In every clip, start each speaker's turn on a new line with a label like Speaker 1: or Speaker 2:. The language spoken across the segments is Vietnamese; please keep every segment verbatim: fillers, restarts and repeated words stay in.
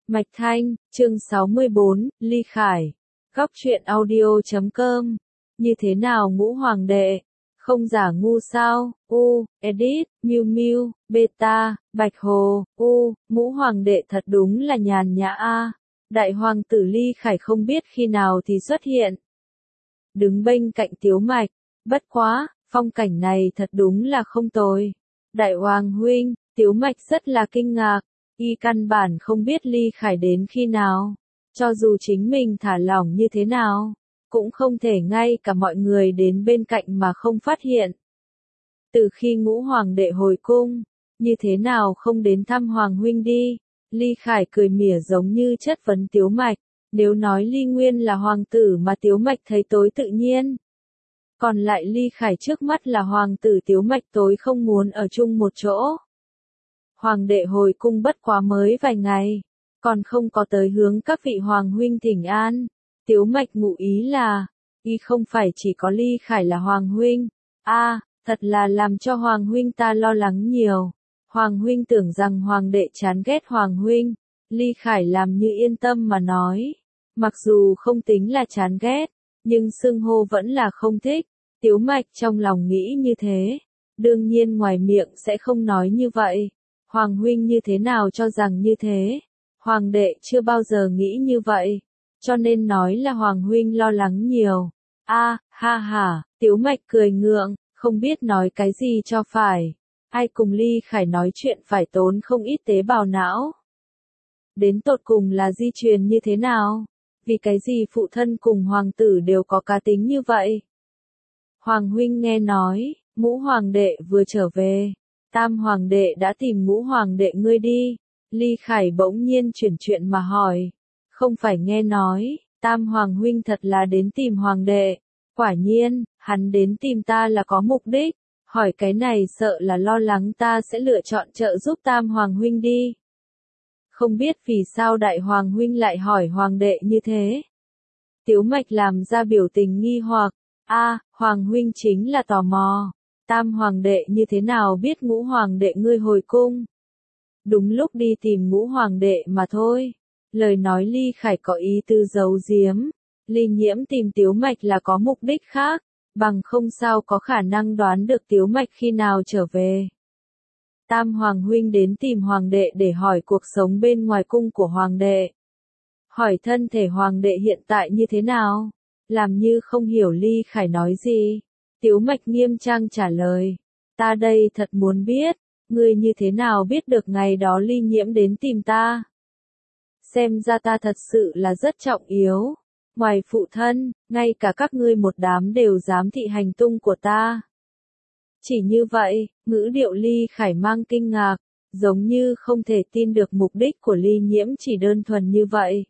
Speaker 1: Mạch Thanh, chương sáu mươi bốn, Ly Khải. Góc truyện audio chấm com. Như thế nào ngũ hoàng đệ? Không giả ngu sao? U, edit, Miu Miu, beta, Bạch Hồ, U, ngũ hoàng đệ thật đúng là nhàn nhã a. Đại hoàng tử Ly Khải không biết khi nào thì xuất hiện. Đứng bên cạnh Tiếu Mạch, bất quá, phong cảnh này thật đúng là không tồi. Đại hoàng huynh, Tiếu Mạch rất là kinh ngạc. Y căn bản không biết Ly Khải đến khi nào, cho dù chính mình thả lỏng như thế nào, cũng không thể ngay cả mọi người đến bên cạnh mà không phát hiện. Từ khi ngũ hoàng đệ hồi cung, như thế nào không đến thăm hoàng huynh đi? Ly Khải cười mỉa giống như chất vấn Tiếu Mạch, nếu nói Ly Nguyên là hoàng tử mà Tiếu Mạch thấy tối tự nhiên. Còn lại Ly Khải trước mắt là hoàng tử Tiếu Mạch tối không muốn ở chung một chỗ. Hoàng đệ hồi cung bất quá mới vài ngày, còn không có tới hướng các vị hoàng huynh thỉnh an. Tiếu Mạch ngụ ý là, y không phải chỉ có Ly Khải là hoàng huynh. A, à, thật là làm cho hoàng huynh ta lo lắng nhiều. Hoàng huynh tưởng rằng hoàng đệ chán ghét hoàng huynh. Ly Khải làm như yên tâm mà nói, mặc dù không tính là chán ghét, nhưng xưng hô vẫn là không thích. Tiếu Mạch trong lòng nghĩ như thế, đương nhiên ngoài miệng sẽ không nói như vậy. Hoàng huynh như thế nào cho rằng như thế? Hoàng đệ chưa bao giờ nghĩ như vậy, cho nên nói là hoàng huynh lo lắng nhiều. A, à, ha ha, Tiếu Mạch cười ngượng, không biết nói cái gì cho phải. Ai cùng Ly Khải nói chuyện phải tốn không ít tế bào não. Đến tột cùng là di truyền như thế nào? Vì cái gì phụ thân cùng hoàng tử đều có cá tính như vậy? Hoàng huynh nghe nói, ngũ hoàng đệ vừa trở về. Tam hoàng đệ đã tìm ngũ hoàng đệ ngươi đi. Ly Khải bỗng nhiên chuyển chuyện mà hỏi. Không phải nghe nói, tam hoàng huynh thật là đến tìm hoàng đệ. Quả nhiên, hắn đến tìm ta là có mục đích. Hỏi cái này sợ là lo lắng ta sẽ lựa chọn trợ giúp tam hoàng huynh đi. Không biết vì sao đại hoàng huynh lại hỏi hoàng đệ như thế. Tiếu Mạch làm ra biểu tình nghi hoặc. A, à, hoàng huynh chính là tò mò. Tam hoàng đệ như thế nào biết ngũ hoàng đệ ngươi hồi cung? Đúng lúc đi tìm ngũ hoàng đệ mà thôi. Lời nói Ly Khải có ý tư giấu giếm. Ly Nhiễm tìm Tiếu Mạch là có mục đích khác, bằng không sao có khả năng đoán được Tiếu Mạch khi nào trở về. Tam hoàng huynh đến tìm hoàng đệ để hỏi cuộc sống bên ngoài cung của hoàng đệ. Hỏi thân thể hoàng đệ hiện tại như thế nào? Làm như không hiểu Ly Khải nói gì. Tiếu Mạch nghiêm trang trả lời, ta đây thật muốn biết, ngươi như thế nào biết được ngày đó Ly Nhiễm đến tìm ta? Xem ra ta thật sự là rất trọng yếu, ngoài phụ thân, ngay cả các ngươi một đám đều dám thị hành tung của ta. Chỉ như vậy, ngữ điệu Ly Khải mang kinh ngạc, giống như không thể tin được mục đích của Ly Nhiễm chỉ đơn thuần như vậy.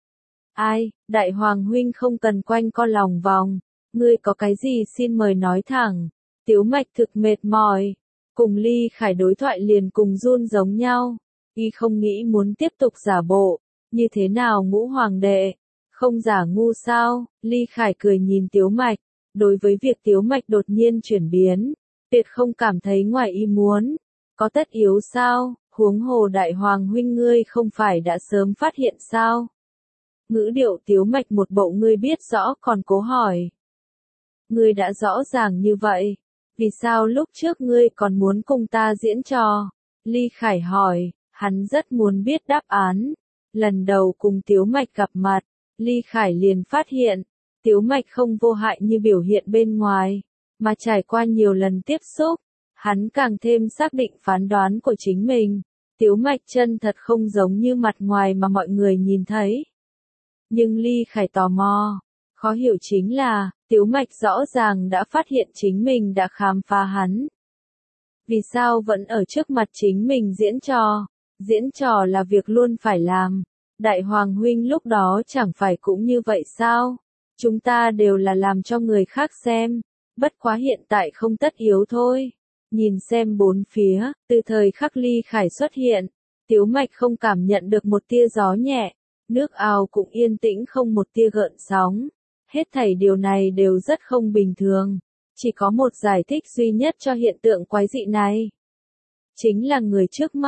Speaker 1: Ai, đại hoàng huynh không cần quanh co lòng vòng. Ngươi có cái gì xin mời nói thẳng. Tiếu Mạch thực mệt mỏi. Cùng Ly Khải đối thoại liền cùng run giống nhau. Y không nghĩ muốn tiếp tục giả bộ. Như thế nào ngũ hoàng đệ? Không giả ngu sao? Ly Khải cười nhìn Tiếu Mạch. Đối với việc Tiếu Mạch đột nhiên chuyển biến, tuyệt không cảm thấy ngoài ý muốn. Có tất yếu sao? Huống hồ đại hoàng huynh ngươi không phải đã sớm phát hiện sao? Ngữ điệu Tiếu Mạch một bộ ngươi biết rõ còn cố hỏi. Ngươi đã rõ ràng như vậy, vì sao lúc trước ngươi còn muốn cùng ta diễn trò? Ly Khải hỏi, hắn rất muốn biết đáp án. Lần đầu cùng Tiếu Mạch gặp mặt, Ly Khải liền phát hiện, Tiếu Mạch không vô hại như biểu hiện bên ngoài, mà trải qua nhiều lần tiếp xúc, hắn càng thêm xác định phán đoán của chính mình. Tiếu Mạch chân thật không giống như mặt ngoài mà mọi người nhìn thấy. Nhưng Ly Khải tò mò, khó hiểu chính là, Tiếu Mạch rõ ràng đã phát hiện chính mình đã khám phá hắn. Vì sao vẫn ở trước mặt chính mình diễn trò? Diễn trò là việc luôn phải làm. Đại hoàng huynh lúc đó chẳng phải cũng như vậy sao? Chúng ta đều là làm cho người khác xem. Bất quá hiện tại không tất yếu thôi. Nhìn xem bốn phía, từ thời khắc Ly Khải xuất hiện, Tiếu Mạch không cảm nhận được một tia gió nhẹ. Nước ao cũng yên tĩnh không một tia gợn sóng. Hết thảy điều này đều rất không bình thường. Chỉ có một giải thích duy nhất cho hiện tượng quái dị này. Chính là người trước mắt.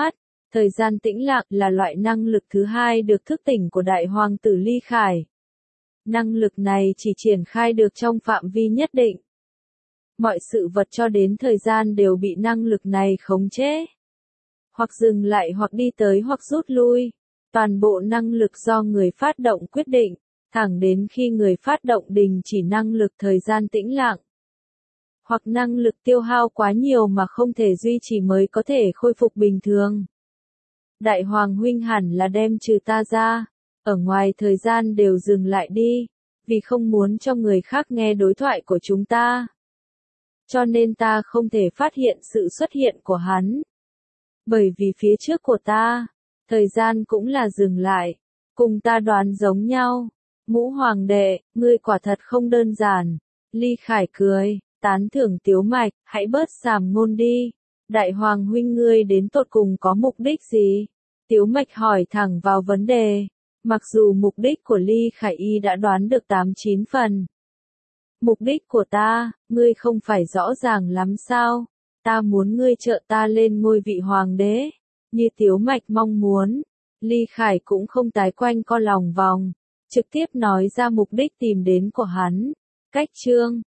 Speaker 1: Thời gian tĩnh lặng là loại năng lực thứ hai được thức tỉnh của đại hoàng tử Ly Khải. Năng lực này chỉ triển khai được trong phạm vi nhất định. Mọi sự vật cho đến thời gian đều bị năng lực này khống chế. Hoặc dừng lại hoặc đi tới hoặc rút lui. Toàn bộ năng lực do người phát động quyết định, thẳng đến khi người phát động đình chỉ năng lực thời gian tĩnh lặng. Hoặc năng lực tiêu hao quá nhiều mà không thể duy trì mới có thể khôi phục bình thường. Đại hoàng huynh hẳn là đem trừ ta ra, ở ngoài thời gian đều dừng lại đi, vì không muốn cho người khác nghe đối thoại của chúng ta. Cho nên ta không thể phát hiện sự xuất hiện của hắn. Bởi vì phía trước của ta, thời gian cũng là dừng lại, cùng ta đoán giống nhau. Ngũ hoàng đệ, ngươi quả thật không đơn giản. Ly Khải cười, tán thưởng Tiếu Mạch, hãy bớt sàm ngôn đi. Đại hoàng huynh ngươi đến tột cùng có mục đích gì? Tiếu Mạch hỏi thẳng vào vấn đề. Mặc dù mục đích của Ly Khải y đã đoán được tám chín phần. Mục đích của ta, ngươi không phải rõ ràng lắm sao? Ta muốn ngươi trợ ta lên ngôi vị hoàng đế. Như Tiếu Mạch mong muốn. Ly Khải cũng không tái quanh co lòng vòng. Trực tiếp nói ra mục đích tìm đến của hắn. Cách chương